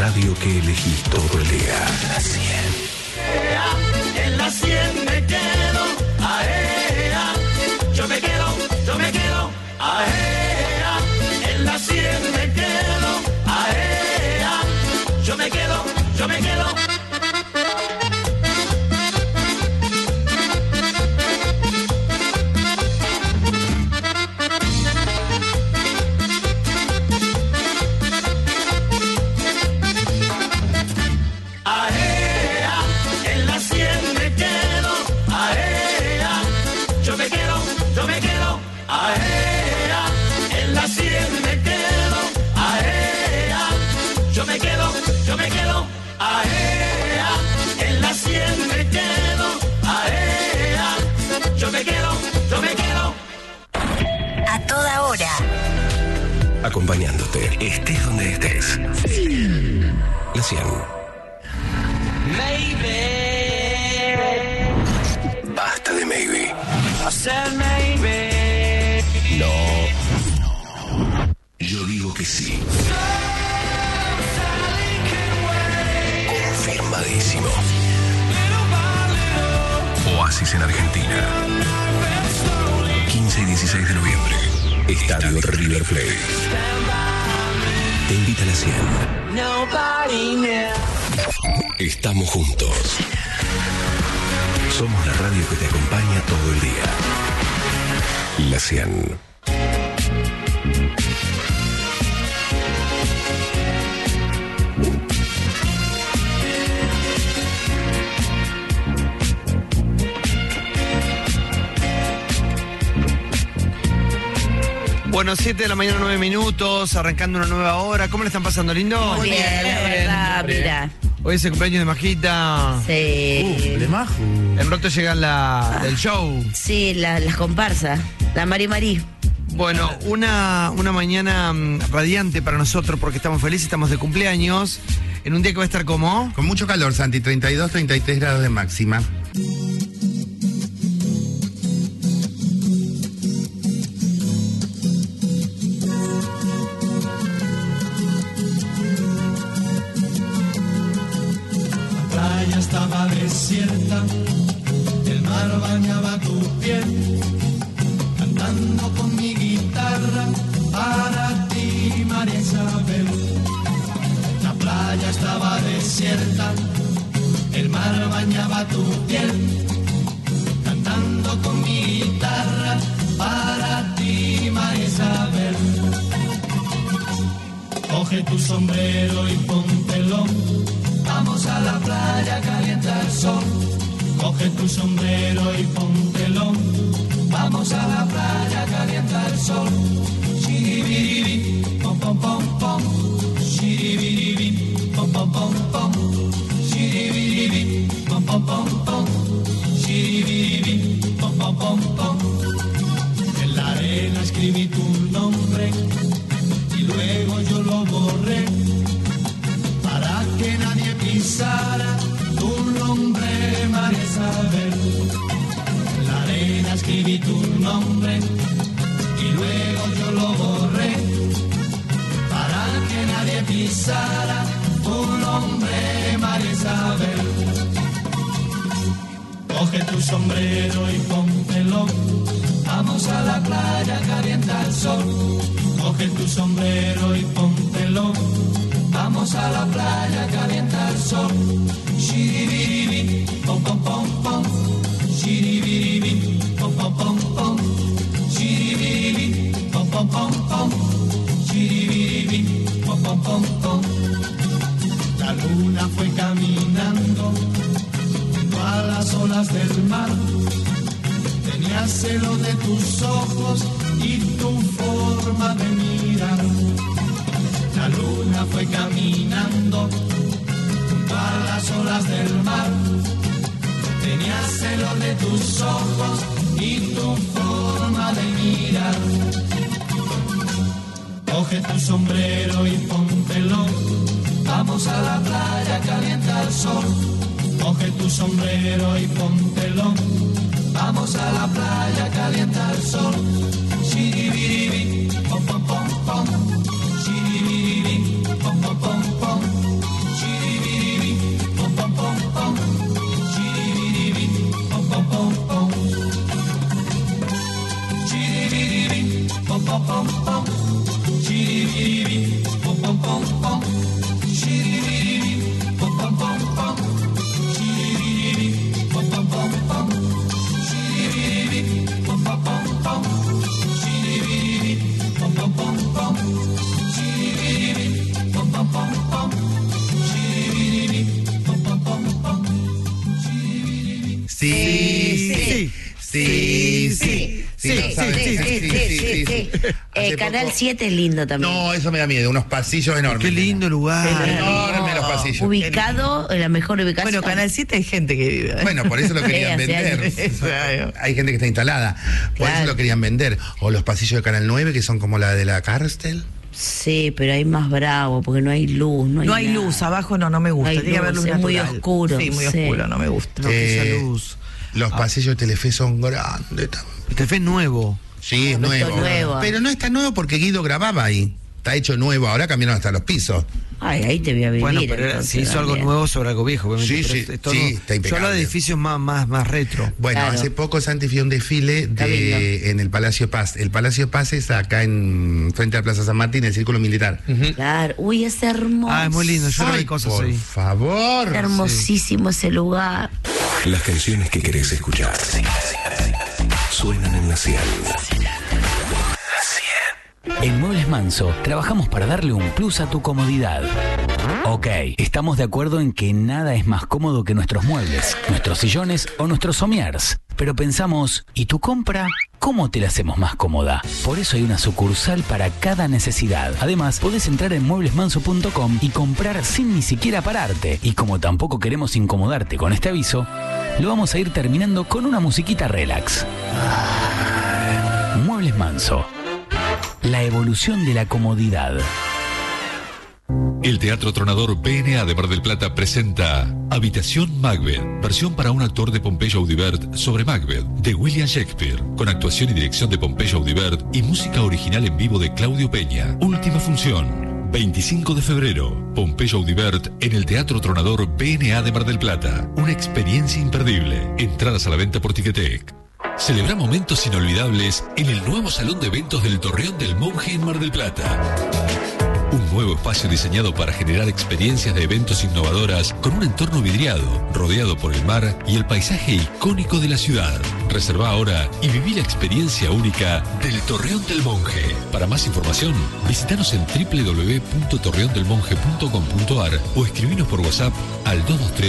radio que elegís todo el día. La 100. En la 100 me quedo, aea. Yo me quedo, aea. En la 100 me quedo, aea. Yo me quedo. Acompañándote, estés donde estés. La 100. Maybe. Basta de maybe. I said maybe. No. Yo digo que sí. Confirmadísimo. Oasis en Argentina. 15 y 16 de noviembre. Estadio River Plate. Te invita a la 100. Estamos juntos. Somos la radio que te acompaña todo el día. La 100. Bueno, 7 de la mañana, 9 minutos, arrancando una nueva hora. ¿Cómo le están pasando, lindo? Muy bien, la verdad, mira. Hoy es el cumpleaños de Majita. Sí. De Maju. En rato llega del show. Sí, las comparsas. La Mari. Bueno, una mañana radiante para nosotros porque estamos felices, estamos de cumpleaños. En un día que va a estar como... Con mucho calor, Santi, 32, 33 grados de máxima. Estaba desierta, el mar bañaba tu piel, cantando con mi guitarra para ti, María Isabel. La playa estaba desierta, el mar bañaba tu piel, cantando con mi guitarra para ti, María Isabel. Coge tu sombrero y póntelo. Vamos a la playa, calienta el sol. Coge tu sombrero y póntelo. Vamos a la playa, calienta el sol. Shiribiribi, pom pom pom pom. Shiribiribi, pom pom pom pom. Shiribiribi, pom pom pom pom. Shiribiribi, pom pom pom pom. En la arena escribí tu nombre y luego yo lo borré. Que nadie pisara tu nombre, María Isabel. En la arena escribí tu nombre y luego yo lo borré para que nadie pisara tu nombre, María Isabel. Coge tu sombrero y póntelo. Vamos a la playa, calienta el sol. Coge tu sombrero y póntelo. Vamos a la playa, calienta el sol. Shiribiribi, pom pom pom pom. Shiribiribi, pom pom pom pom. Shiribiribi, pom pom pom pom. Shiribiribi, pom pom pom pom. La luna fue caminando junto a las olas del mar. Tenía celo de tus ojos y tu forma de mirar. La luna fue caminando junto a las olas del mar. Tenía celo de tus ojos y tu forma de mirar. Coge tu sombrero y póntelo. Vamos a la playa, calienta el sol. Coge tu sombrero y póntelo. Vamos a la playa, calienta el sol. Shiribiribi, pom pom pom pom. Shiribiribi, pom pom pom pom. pom pom pom, shiribiribi, pom pom pom pom, shiribiribi, pom pom pom pom, shiribiribi, pom pom pom pom, shiribiribi, pom pom pom pom, shiribiribi, pom pom pom pom, shiribiribi, pom pom pom pom, shiribiribi, pom pom pom pom, shiribiribi. Sí. Canal 7 es lindo también. No, eso me da miedo, unos pasillos enormes. Qué lindo lugar. Enormes los pasillos. Ubicado en la mejor ubicación. Bueno, Canal 7 hay gente que vive. Bueno, por eso lo querían hace vender. Hay gente que está instalada. Por Claro. eso lo querían vender. O los pasillos de Canal 9, que son como la de la cárcel. Sí, pero hay más bravo porque no hay luz. No hay No hay nada. luz, abajo no me gusta. No hay Tiene que haber luz, luz es muy natural. oscuro, Sí, muy sí. oscuro, no me gusta. No, que esa luz. Los pasillos de Telefe son grandes. Telefe nuevo. Sí, es No, esto nuevo. es nuevo. Pero no es tan nuevo porque Guido grababa ahí. Está hecho nuevo, ahora cambiaron hasta los pisos. Ay, ahí te voy a vivir. Bueno, pero entonces, se hizo algo también. nuevo sobre algo viejo, obviamente. Sí, pero sí, esto sí, no- está Yo impecable. hablo de edificios más retro. Bueno, Claro. hace poco Santi fue a un desfile Está lindo. en el Palacio Paz. El Palacio Paz es acá frente a Plaza San Martín, el Círculo Militar. Claro. Uy, es hermoso. Ah, es muy lindo. Yo no Ay, vi cosas por ahí. favor. Es hermosísimo ese lugar. Las canciones que querés escuchar suenan en la 100. En Muebles Manso trabajamos para darle un plus a tu comodidad. Ok, estamos de acuerdo en que nada es más cómodo que nuestros muebles, nuestros sillones o nuestros somiers. Pero pensamos, ¿y tu compra? ¿Cómo te la hacemos más cómoda? Por eso hay una sucursal para cada necesidad. Además, podés entrar en mueblesmanso.com y comprar sin ni siquiera pararte. Y como tampoco queremos incomodarte con este aviso, lo vamos a ir terminando con una musiquita relax. Muebles Manso. La evolución de la comodidad. El Teatro Tronador PNA de Mar del Plata presenta Habitación Macbeth, versión para un actor de Pompeyo Audibert sobre Macbeth, de William Shakespeare, con actuación y dirección de Pompeyo Audibert y música original en vivo de Claudio Peña. Última función, 25 de febrero, Pompeyo Audibert en el Teatro Tronador PNA de Mar del Plata. Una experiencia imperdible. Entradas a la venta por Ticketek. Celebra momentos inolvidables en el nuevo Salón de Eventos del Torreón del Monje en Mar del Plata. Un nuevo espacio diseñado para generar experiencias de eventos innovadoras con un entorno vidriado, rodeado por el mar y el paisaje icónico de la ciudad. Reserva ahora y viví la experiencia única del Torreón del Monje. Para más información, visítanos en www.torreondelmonje.com.ar o escribinos por WhatsApp al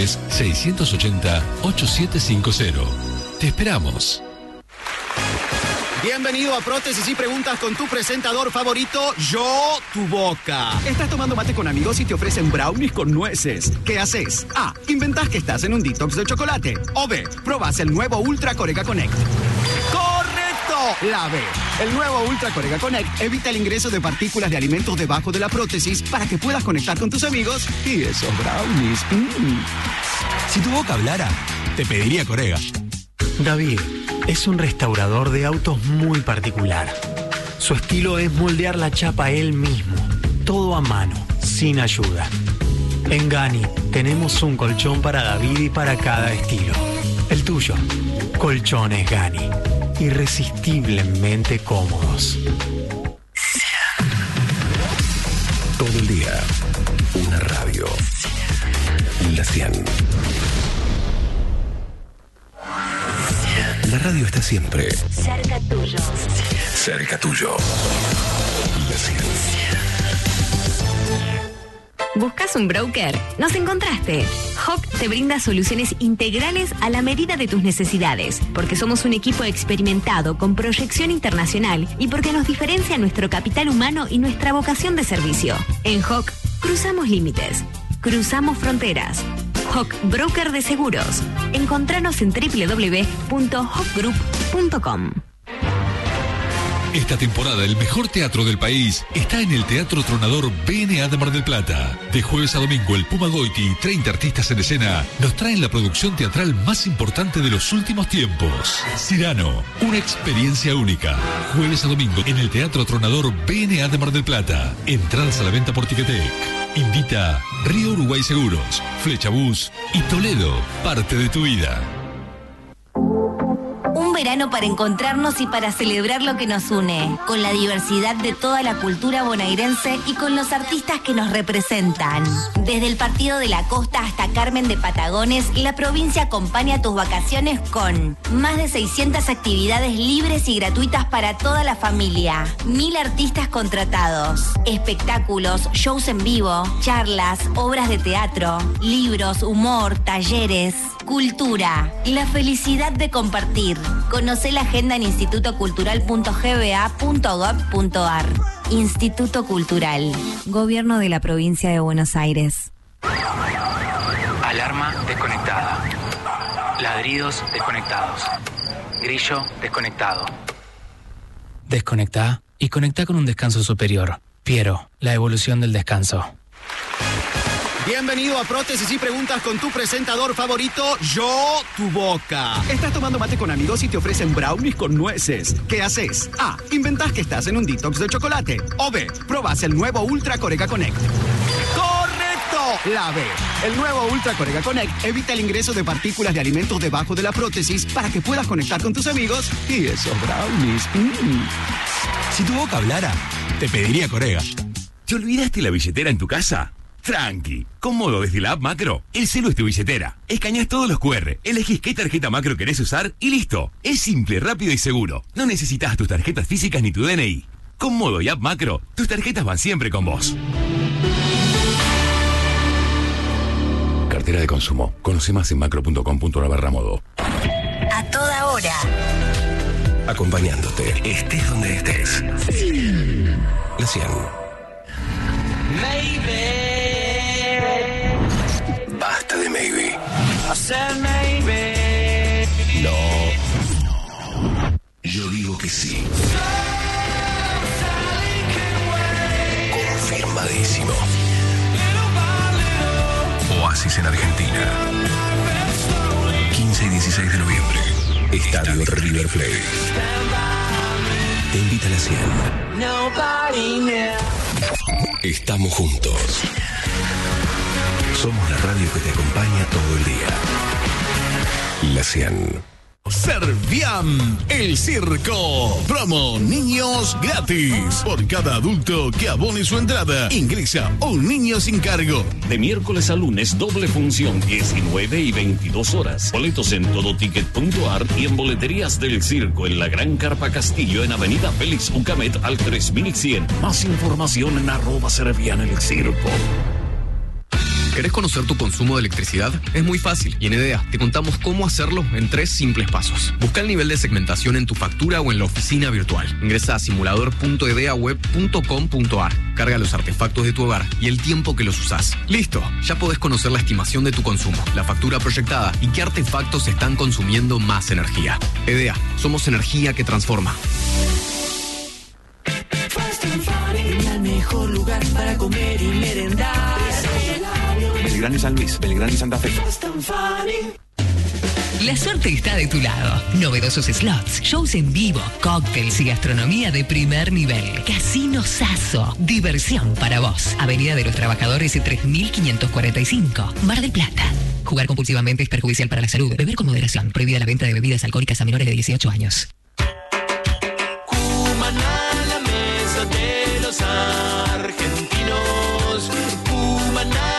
223-680-8750. Te esperamos. Bienvenido a Prótesis y Preguntas con tu presentador favorito, Yo Tu Boca. Estás tomando mate con amigos y te ofrecen brownies con nueces. ¿Qué haces? A. Inventás que estás en un detox de chocolate. O B. Probás el nuevo Ultra Corega Connect. ¡Correcto! La B. El nuevo Ultra Corega Connect evita el ingreso de partículas de alimentos debajo de la prótesis para que puedas conectar con tus amigos y esos brownies. Si tu boca hablara, te pediría Corega. David es un restaurador de autos muy particular. Su estilo es moldear la chapa él mismo, todo a mano, sin ayuda. En Gani tenemos un colchón para David y para cada estilo. El tuyo, Colchones Gani, irresistiblemente cómodos. Todo el día, una radio. La 100. La radio está siempre Cerca tuyo. cerca tuyo. La 100. ¿Buscas un broker? Nos encontraste. Hawk te brinda soluciones integrales a la medida de tus necesidades, porque somos un equipo experimentado con proyección internacional y porque nos diferencia nuestro capital humano y nuestra vocación de servicio. En Hawk, cruzamos límites, cruzamos fronteras. Hawk Broker de Seguros. Encontranos en www.hawkgroup.com. Esta temporada el mejor teatro del país está en el Teatro Tronador BNA de Mar del Plata. De jueves a domingo el Puma Goiti y 30 artistas en escena nos traen la producción teatral más importante de los últimos tiempos. Cyrano, una experiencia única. Jueves a domingo en el Teatro Tronador BNA de Mar del Plata. Entradas a la venta por Ticketek. Invita Río Uruguay Seguros, Flecha Bus y Toledo, parte de tu vida. Un verano para encontrarnos y para celebrar lo que nos une, con la diversidad de toda la cultura bonaerense y con los artistas que nos representan. Desde el Partido de la Costa hasta Carmen de Patagones, la provincia acompaña tus vacaciones con más de 600 actividades libres y gratuitas para toda la familia, 1000 artistas contratados, espectáculos, shows en vivo, charlas, obras de teatro, libros, humor, talleres, cultura, la felicidad de compartir. Conoce la agenda en institutocultural.gba.gov.ar. Instituto Cultural, Gobierno de la Provincia de Buenos Aires. Alarma desconectada. Ladridos desconectados. Grillo desconectado. Desconectá y conectá con un descanso superior. Piero, la evolución del descanso. Bienvenido a Prótesis y Preguntas con tu presentador favorito, Yo, tu boca. Estás tomando mate con amigos y te ofrecen brownies con nueces. ¿Qué haces? A. Inventás que estás en un detox de chocolate. O B. Probás el nuevo Ultra Corega Connect. ¡Correcto! La B. El nuevo Ultra Corega Connect evita el ingreso de partículas de alimentos debajo de la prótesis para que puedas conectar con tus amigos y esos brownies. Si tu boca hablara, te pediría Corega. ¿Te olvidaste la billetera en tu casa? Tranqui, cómodo desde la app Macro, el celu es tu billetera. Escaneás todos los QR, elegís qué tarjeta Macro querés usar y listo. Es simple, rápido y seguro. No necesitas tus tarjetas físicas ni tu DNI. Con Modo y app Macro, tus tarjetas van siempre con vos. Cartera de consumo. Conoce más en macro.com.ar/modo. A toda hora. Acompañándote, estés donde estés. La 100. Basta de maybe. No. Yo digo que sí. Confirmadísimo. Oasis en Argentina. 15 y 16 de noviembre. Estadio River Plate. Te invita a la 100. Estamos juntos. Somos la radio que te acompaña todo el día. La 100. Serviam, el circo. Promo niños gratis. Por cada adulto que abone su entrada, ingresa un niño sin cargo. De miércoles a lunes, doble función, 19 y 22 horas. Boletos en todoticket.ar y en boleterías del circo en la Gran Carpa Castillo en Avenida Félix Ucamet al 3100. Más información en @Serviam el circo. ¿Querés conocer tu consumo de electricidad? Es muy fácil y en EDEA te contamos cómo hacerlo en 3 simples pasos. Busca el nivel de segmentación en tu factura o en la oficina virtual. Ingresa a simulador.edeaweb.com.ar. Carga los artefactos de tu hogar y el tiempo que los usás. ¡Listo! Ya podés conocer la estimación de tu consumo, la factura proyectada y qué artefactos están consumiendo más energía. EDEA, somos energía que transforma. El mejor lugar para comer y merendar. Belgrano y San Luis, Belgrano y Santa Fe. La suerte está de tu lado. Novedosos slots, shows en vivo, cócteles y gastronomía de primer nivel. Casino Sasso, diversión para vos. Avenida de los Trabajadores 3545, Mar del Plata. Jugar compulsivamente es perjudicial para la salud. Beber con moderación. Prohibida la venta de bebidas alcohólicas a menores de 18 años. Cumaná, la mesa de los argentinos. Cumaná.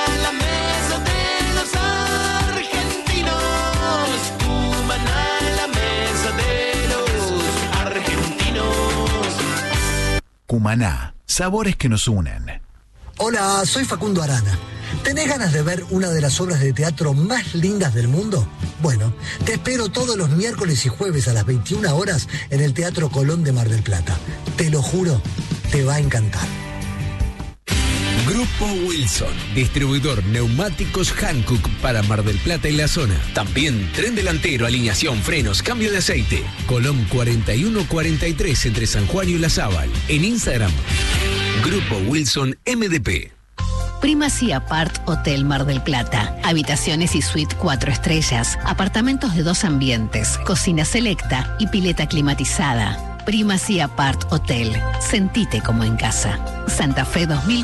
Cumaná, sabores que nos unen. Hola, soy Facundo Arana. ¿Tenés ganas de ver una de las obras de teatro más lindas del mundo? Bueno, te espero todos los miércoles y jueves a las 21 horas en el Teatro Colón de Mar del Plata. Te lo juro, te va a encantar. Grupo Wilson, distribuidor neumáticos Hankook para Mar del Plata y la zona. También tren delantero, alineación, frenos, cambio de aceite. Colón 4143 entre San Juan y Olazábal. En Instagram, Grupo Wilson MDP. Primacy Apart Hotel Mar del Plata. Habitaciones y suite 4 estrellas. Apartamentos de 2 ambientes. Cocina selecta y pileta climatizada. Primacy Apart Hotel. Sentite como en casa. Santa Fe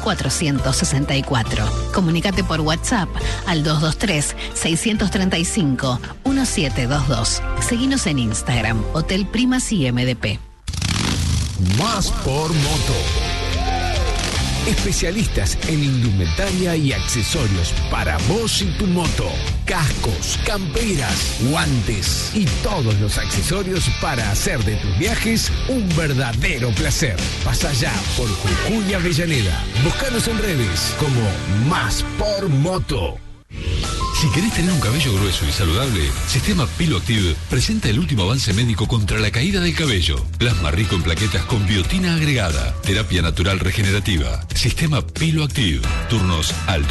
2464. Comunícate por WhatsApp al 223-635-1722. Seguinos en Instagram, Hotel Primacy MDP. Más por moto. Especialistas en indumentaria y accesorios para vos y tu moto. Cascos, camperas, guantes y todos los accesorios para hacer de tus viajes un verdadero placer. Pasa ya por Jujuy y Avellaneda. Búscanos en redes como Más por Moto. Si querés tener un cabello grueso y saludable, Sistema Pilo Active presenta el último avance médico contra la caída del cabello. Plasma rico en plaquetas con biotina agregada. Terapia natural regenerativa. Sistema Pilo Active. Turnos al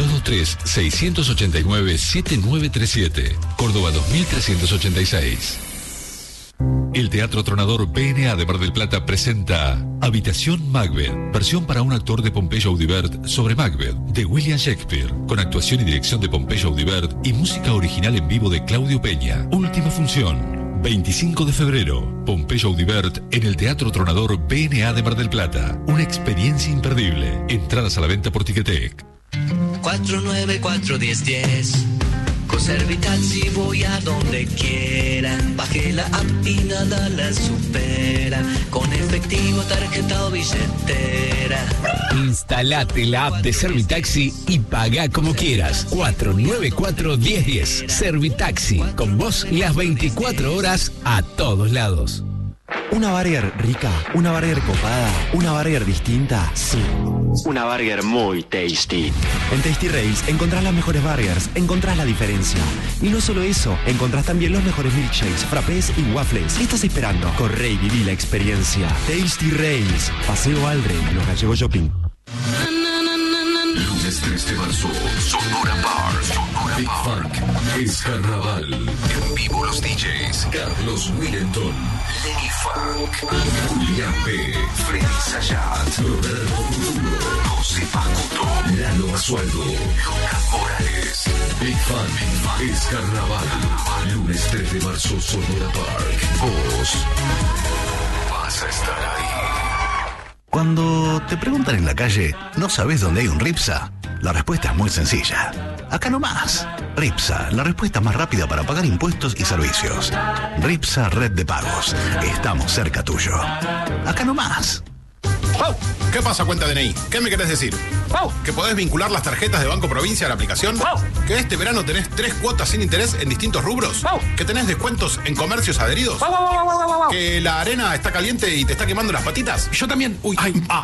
223-689-7937. Córdoba 2386. El Teatro Tronador PNA de Mar del Plata presenta Habitación Macbeth, versión para un actor de Pompeyo Audibert sobre Macbeth, de William Shakespeare, con actuación y dirección de Pompeyo Audibert y música original en vivo de Claudio Peña. Última función, 25 de febrero, Pompeyo Audibert en el Teatro Tronador PNA de Mar del Plata. Una experiencia imperdible. Entradas a la venta por Ticketek. 494-1010. Con Servitaxi voy a donde quiera. Bajé la app y nada la supera. Con efectivo, tarjeta o billetera. Instalate la app de Servitaxi y paga como quieras. 494-1010. Servitaxi. Con vos las 24 horas a todos lados. Una burger rica, una burger copada, una burger distinta, sí. Una burger muy tasty. En Tasty Rails encontrás las mejores burgers, encontrás la diferencia. Y no solo eso, encontrás también los mejores milkshakes, frappés y waffles. ¿Qué estás esperando? Corre y viví la experiencia. Tasty Rails, Paseo Aldre, Los Gallegos Shopping. Lunes 3 de marzo, Sonora Park. Big Funk es carnaval. En vivo los DJs Carlos Willington, Lenny Funk, Julián P, Freddy Sayat, Roberto Futuro, José Facundo, Lalo Basualdo, Lucas Morales. Big Funk es carnaval. Lunes 3 de marzo, Sonora Park. Vos vas a estar ahí. Cuando te preguntan en la calle, ¿no sabes dónde hay un Ripsa? La respuesta es muy sencilla. Acá nomás. Ripsa, la respuesta más rápida para pagar impuestos y servicios. Ripsa Red de Pagos. Estamos cerca tuyo. Acá nomás. ¡Pau! ¿Qué pasa, cuenta DNI? ¿Qué me querés decir? ¡Pau! ¿Que podés vincular las tarjetas de Banco Provincia a la aplicación? ¡Pau! ¿Que este verano tenés 3 cuotas sin interés en distintos rubros? ¡Pau! ¿Que tenés descuentos en comercios adheridos? ¡Pau, pau, pau, pau, pau! ¿Que la arena está caliente y te está quemando las patitas? Yo también. Uy,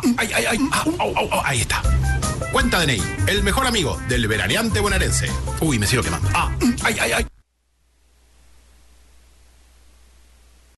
Ahí está. Cuenta DNI, el mejor amigo del veraneante bonaerense. Uy, me sigo quemando. Ay.